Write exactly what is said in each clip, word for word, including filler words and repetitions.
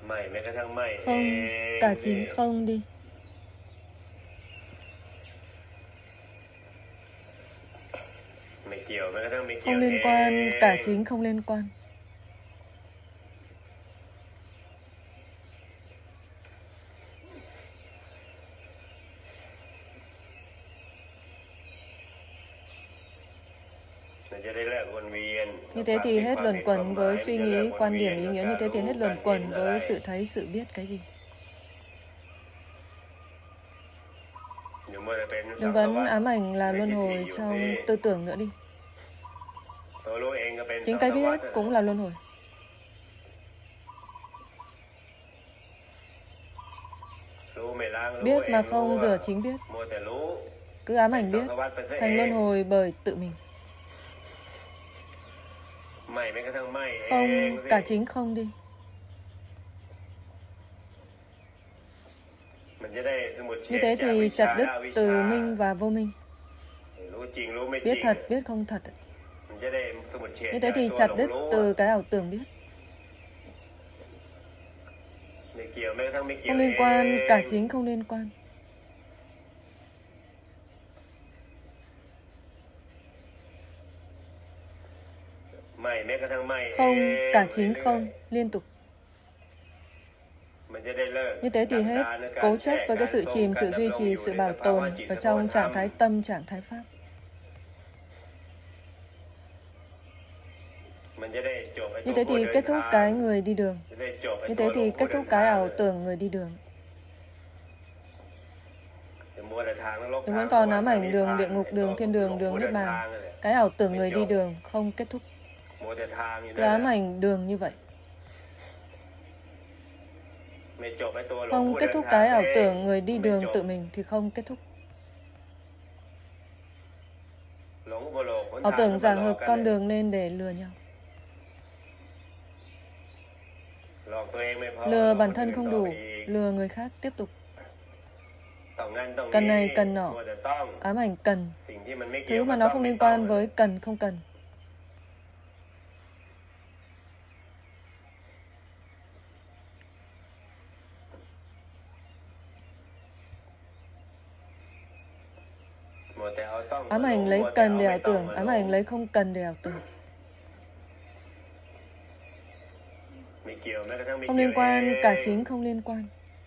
Không, cả chính không đi. Không liên quan, cả chính không liên quan. Như thế thì hết luẩn quẩn với suy nghĩ, quan điểm, ý nghĩa. Như thế thì hết luẩn quẩn với sự thấy, sự biết cái gì. Đừng vẫn ám ảnh là luân hồi trong tư tưởng nữa đi. Chính cái biết cũng là luân hồi. Biết mà không rửa chính biết. Cứ ám ảnh biết, thành luân hồi bởi tự mình. Không, cả chính không đi. Như thế thì chặt đứt từ minh và vô minh. Biết thật, biết không thật. Như thế thì chặt đứt từ cái ảo tưởng biết. Không liên quan, cả chính không liên quan. Không, cả chính không, liên tục. Như thế thì hết cố chấp với cái sự chìm, sự duy trì, sự bảo tồn ở trong trạng thái tâm, trạng thái pháp. Như thế thì kết thúc cái người đi đường. Như thế thì kết thúc cái ảo tưởng người đi đường. Đừng vẫn còn ám ảnh đường địa ngục, đường thiên đường, đường niết bàn. Cái ảo tưởng người đi đường không kết thúc. Cứ ám ảnh đường như vậy. Không kết thúc cái ảo tưởng người đi đường tự mình thì không kết thúc. Ảo tưởng giả hợp con đường lên để lừa nhau. Lừa bản thân không đủ, lừa người khác tiếp tục. Cần này, cần nọ, ám ảnh cần. Thứ mà nó không liên quan với cần, không cần. Ám ảnh lấy cần để ảo tưởng, ám ảnh lấy không cần để ảo tưởng. Không liên quan, cả chính không liên quan.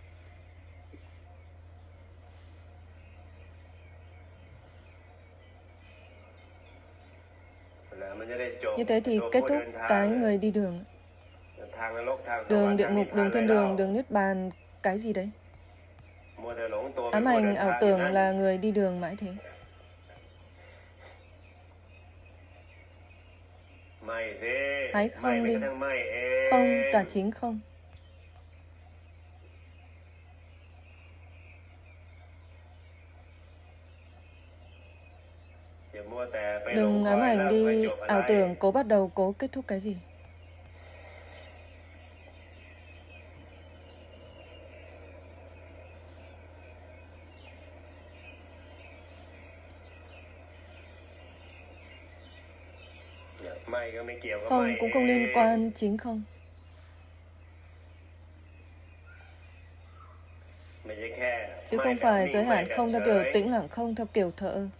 Như thế thì kết thúc cái người đi đường. Đường địa ngục, đường thiên đường, đường niết bàn, cái gì đấy. Ám ảnh ảo tưởng là người đi đường mãi thế. Hãy không đi. Không, cả chính không. Đừng ám ảnh đi ảo tưởng cố bắt đầu, cố kết thúc cái gì. Không, cũng không liên quan, chính không. Chứ không phải giới hạn không theo kiểu tĩnh lặng, không theo kiểu thở ơ.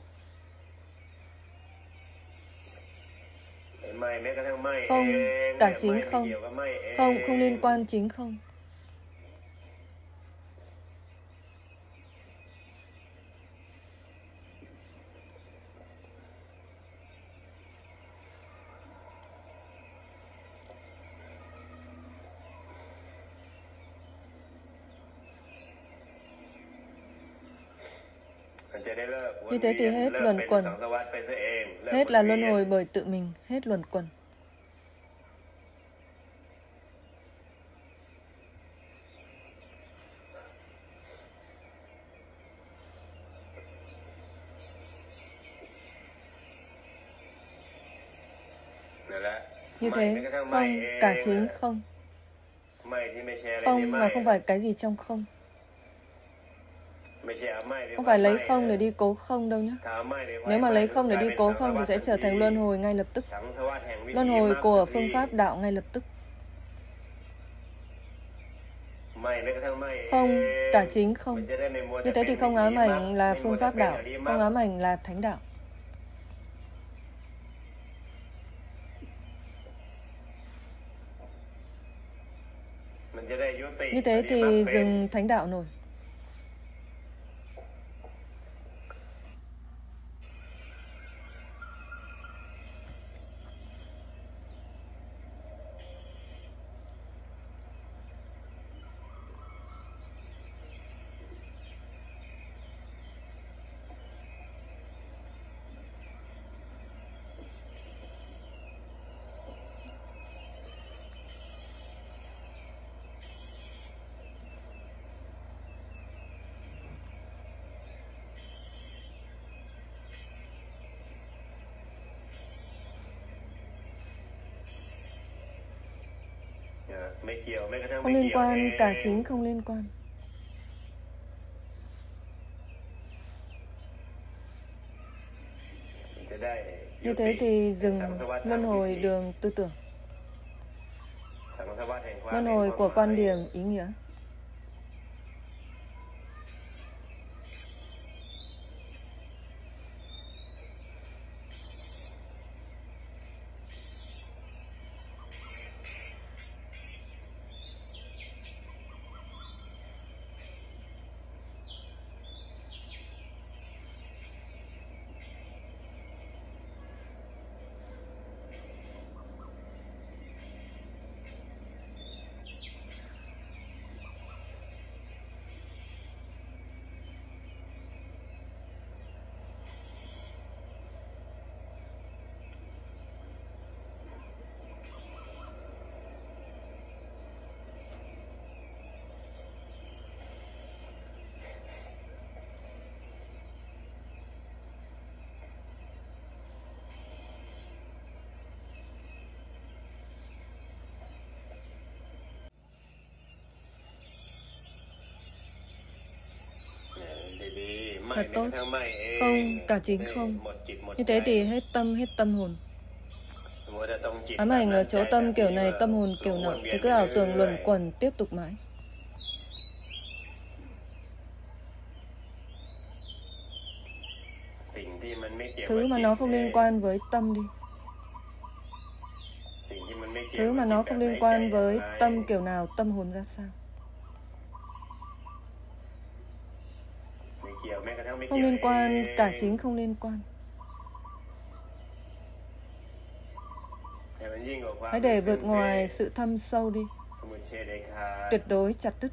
Không, cả chính không. Không, không liên quan, chính không. Như thế thì hết luẩn quẩn. Hết là luân hồi bởi tự mình, hết luẩn quẩn. Như thế, không, cả chính không. Không mà không phải cái gì trong không. Không phải lấy không để đi cố không đâu nhé. Nếu mà lấy không để đi cố không thì sẽ trở thành luân hồi ngay lập tức. Luân hồi của phương pháp đạo ngay lập tức. Không, cả chính không. Như thế thì không ám ảnh là phương pháp đạo, không ám ảnh là thánh đạo. Như thế thì dừng thánh đạo nổi. Không liên quan, cả chính không liên quan. Như thế thì dừng luân hồi đường tư tưởng, luân hồi của quan điểm ý nghĩa. Thật tốt. Không, cả chính không. Như thế thì hết tâm, hết tâm hồn. Ám ảnh ở chỗ tâm kiểu này, tâm hồn kiểu nọ, thì cứ ảo tưởng luẩn quẩn tiếp tục mãi. Thứ mà nó không liên quan với tâm đi. Thứ mà nó không liên quan với tâm kiểu nào, tâm hồn ra sao. Không liên quan, cả chính không liên quan. Hãy để vượt ngoài sự thâm sâu đi. Tuyệt đối chặt đứt.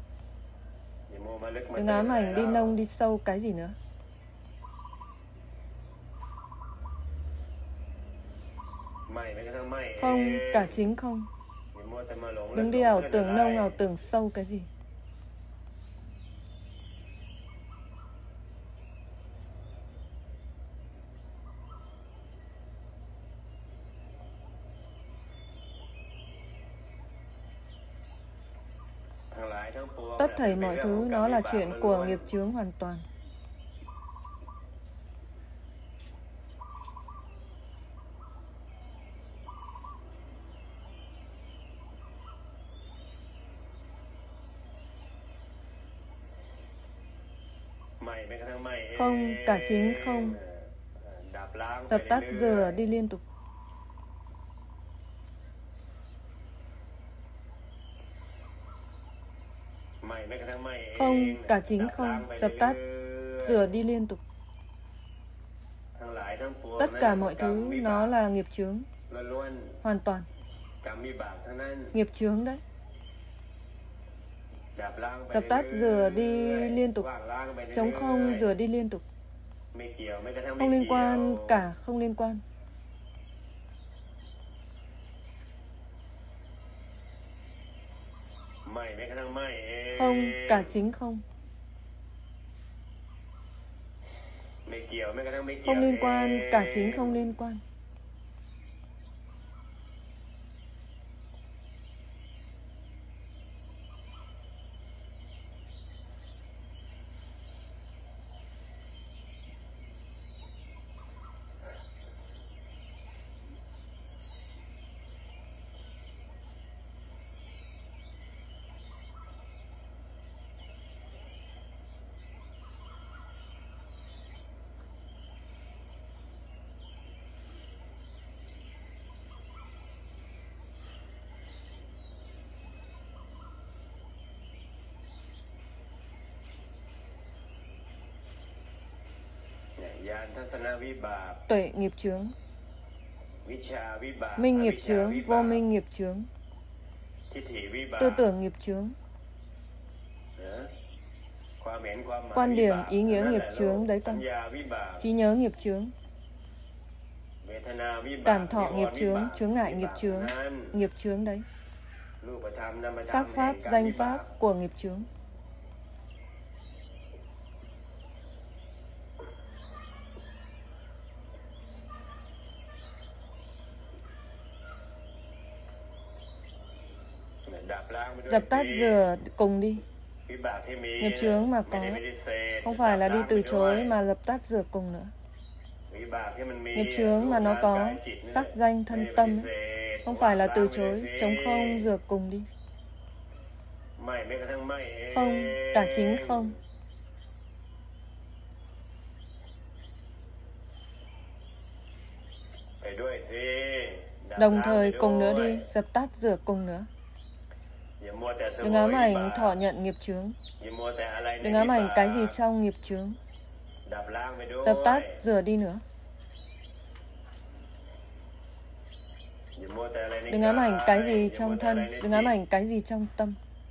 Đừng ám ảnh đi nông đi sâu cái gì nữa. Không, cả chính không. Đừng đi ảo tưởng nông, ảo tưởng sâu cái gì. Tất thảy mọi thứ nó là chuyện của nghiệp chướng hoàn toàn. Không, cả chính không. Dập tắt rửa đi liên tục. Không, cả chính không. Dập tắt rửa đi liên tục. Tất cả mọi thứ nó là nghiệp chướng hoàn toàn. Nghiệp chướng đấy. Dập tắt rửa đi liên tục. Trống không rửa đi liên tục. Không liên quan, cả không liên quan. Không, cả chính không. Không liên quan, cả chính không liên quan. tuệ nghiệp chướng, minh nghiệp chướng, vô minh nghiệp chướng, tư tưởng nghiệp chướng, quan điểm ý nghĩa nghiệp chướng đấy con, trí nhớ nghiệp chướng, cảm thọ nghiệp chướng, chướng ngại nghiệp chướng, nghiệp chướng đấy, sắc pháp, danh pháp của nghiệp chướng. Dập tắt rửa cùng đi. Nghiệp chướng mà có, không phải là đi từ chối mà dập tắt rửa cùng nữa. Nghiệp chướng mà nó có, sắc danh thân tâm ấy, không phải là từ chối, chống không rửa cùng đi. Không, cả chính không. Đồng thời cùng nữa đi, dập tắt rửa cùng nữa. Đừng ám ảnh thọ nhận nghiệp chướng. Đừng ám ảnh cái gì trong nghiệp chướng. Dập tắt rửa đi nữa. Đừng ám ảnh cái gì trong thân. Đừng ám ảnh cái gì trong tâm.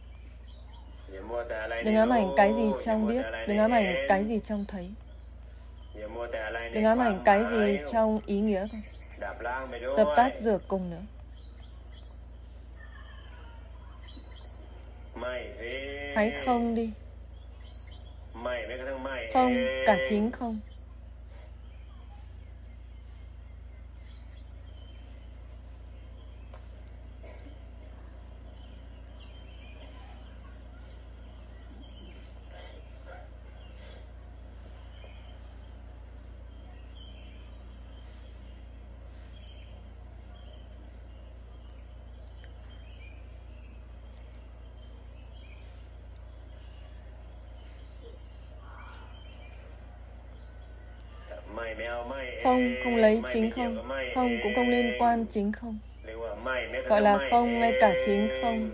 Đừng ám ảnh cái gì trong biết. Đừng ám ảnh cái gì trong thấy. Đừng ám ảnh cái gì trong ý nghĩa. Dập tắt rửa cùng nữa. Hãy không đi. Không, cả chính không. Không, không lấy chính không. Không cũng không liên quan chính không. Gọi là không ngay cả chính không.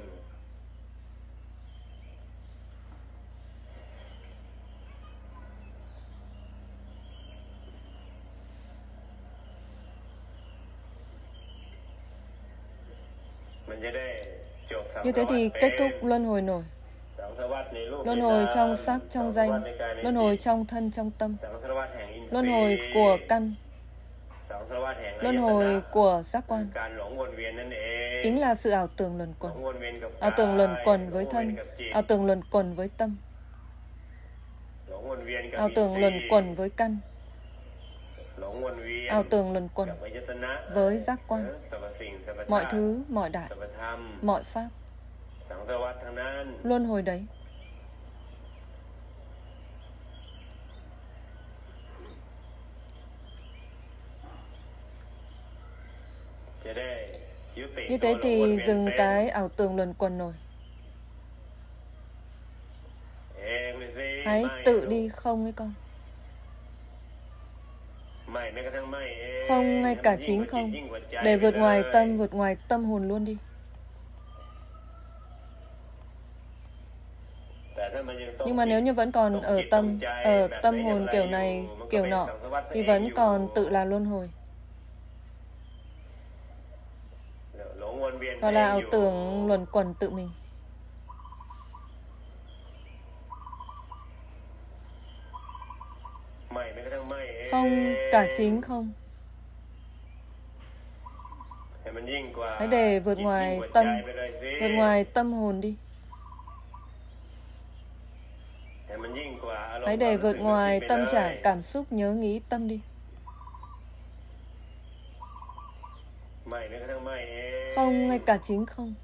Như thế thì kết thúc luân hồi nổi. Luân hồi trong sắc, trong danh, luân hồi trong thân, trong tâm, luân hồi của căn, luân hồi của giác quan. Chính là sự ảo tưởng luẩn quẩn. Ảo tưởng luẩn quẩn với thân, ảo tưởng luẩn quẩn với tâm, ảo tưởng luẩn quẩn với căn, ảo tưởng luẩn quẩn với giác quan. Mọi thứ, mọi đại, mọi pháp, luân hồi đấy. Như thế thì dừng cái ảo tưởng luẩn quẩn nổi. Hãy tự đi không ấy con. Không ngay cả chính không. Để vượt ngoài tâm, vượt ngoài tâm hồn luôn đi. Nhưng mà nếu như vẫn còn ở tâm, ở tâm hồn kiểu này, kiểu nọ, thì vẫn còn tự là luân hồi. Gọi là ảo tưởng luẩn quẩn tự mình. Không, cả chính không. Hãy để vượt ngoài tâm, vượt ngoài tâm hồn đi. Hãy để vượt ngoài tâm trạng, cảm xúc, nhớ nghĩ tâm đi. Không, ngay cả chính không.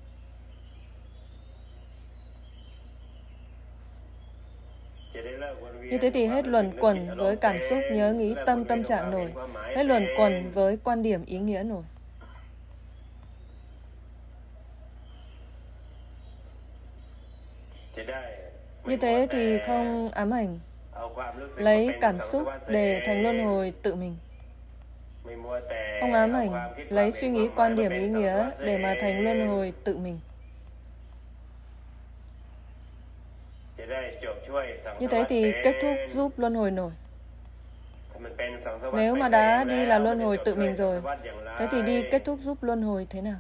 Như thế thì hết luẩn quẩn với cảm xúc, nhớ nghĩ, tâm, tâm trạng nổi. Hết luẩn quẩn với quan điểm, ý nghĩa nổi. Như thế thì không ám ảnh, lấy cảm xúc để thành luân hồi tự mình. Không ám ảnh, lấy suy nghĩ, quan điểm, ý nghĩa để mà thành luân hồi tự mình. Như thế thì kết thúc giúp luân hồi nổi. Nếu mà đã đi là luân hồi tự mình rồi, thế thì đi kết thúc giúp luân hồi thế nào?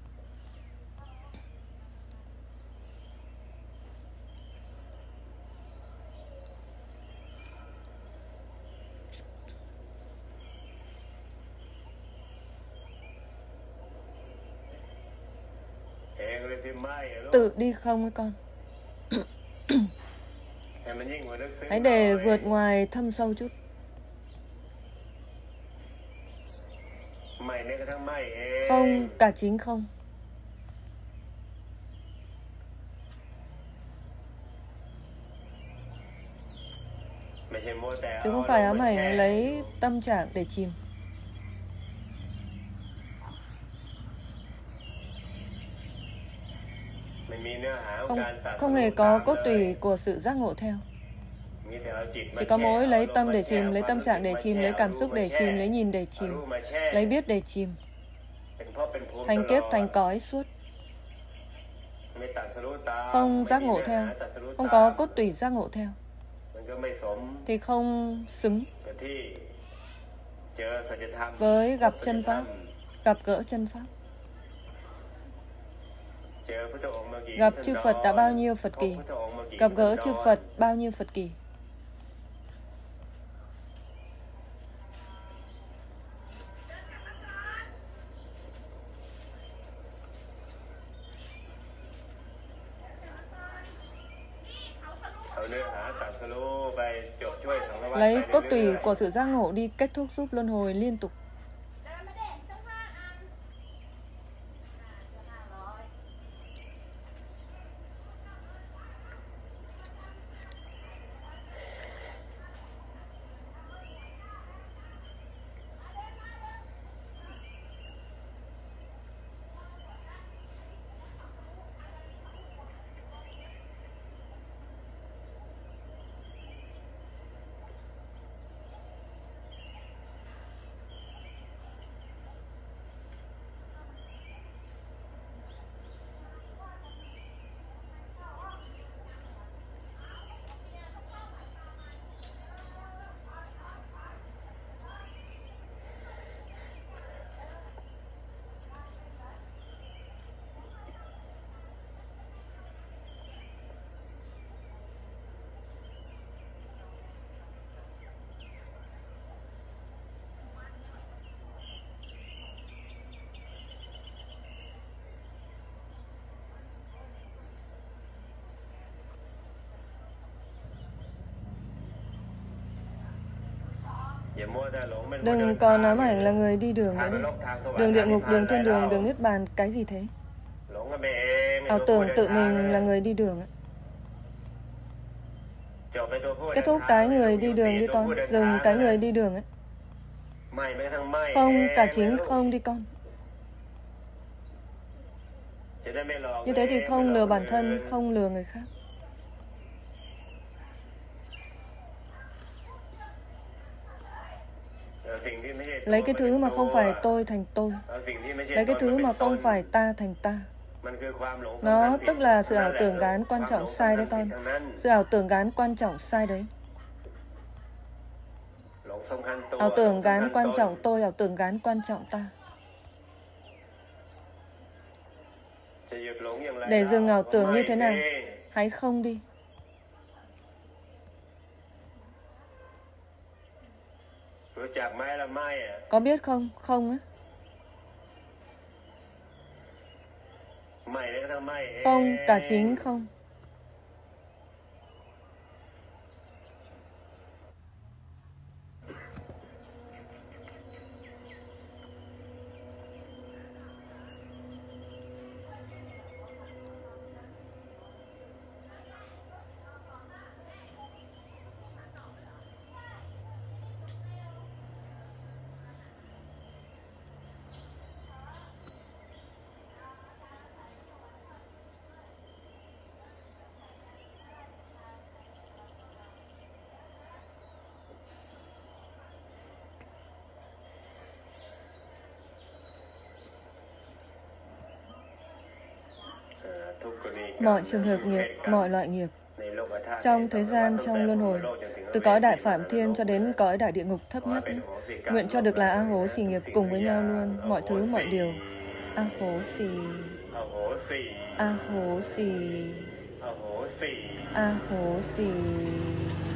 Tự đi không ấy con? Hãy để vượt ngoài thâm sâu chút. Không, cả chính không. Chứ không phải ám ảnh lấy tâm trạng để chìm. Không, không hề có cốt tủy của sự giác ngộ theo. Chỉ có mối lấy tâm để chìm, lấy tâm trạng để chìm, lấy cảm xúc để chìm, lấy nhìn để chìm, lấy biết để chìm. Thành kiếp, thành cõi suốt. Không giác ngộ theo, không có cốt tủy giác ngộ theo, thì không xứng với gặp chân Pháp, gặp gỡ chân Pháp. Gặp chư Phật đã bao nhiêu Phật kỳ, gặp gỡ chư Phật bao nhiêu Phật kỳ. Lấy cốt tủy của sự giác ngộ đi kết thúc giúp luân hồi liên tục. Đừng còn ám ảnh là người đi đường nữa đi. Đường địa ngục, đường thiên đường, đường niết bàn, cái gì thế? Ảo tưởng tự mình là người đi đường. Kết thúc cái người đi đường đi con. Dừng cái người đi đường ấy. Không, cả chính không đi con. Như thế thì không lừa bản thân, không lừa người khác. Lấy cái thứ mà không phải tôi thành tôi. Lấy cái thứ mà không phải ta thành ta. Nó tức là sự ảo tưởng gán quan trọng sai đấy con. Sự ảo tưởng gán quan trọng sai đấy. Ảo tưởng gán quan trọng tôi, ảo tưởng gán quan trọng ta. Để dừng ảo tưởng như thế nào? Hãy không đi. Có biết không? Không á. Không, cả chính không. Mọi trường hợp nghiệp, mọi loại nghiệp trong thế gian, trong luân hồi từ cõi đại phạm thiên cho đến cõi đại địa ngục thấp nhất. Nguyện cho được là A Hố xì nghiệp cùng với nhau luôn, mọi thứ, mọi điều. A Hố xì, A Hố xì, A Hố xì.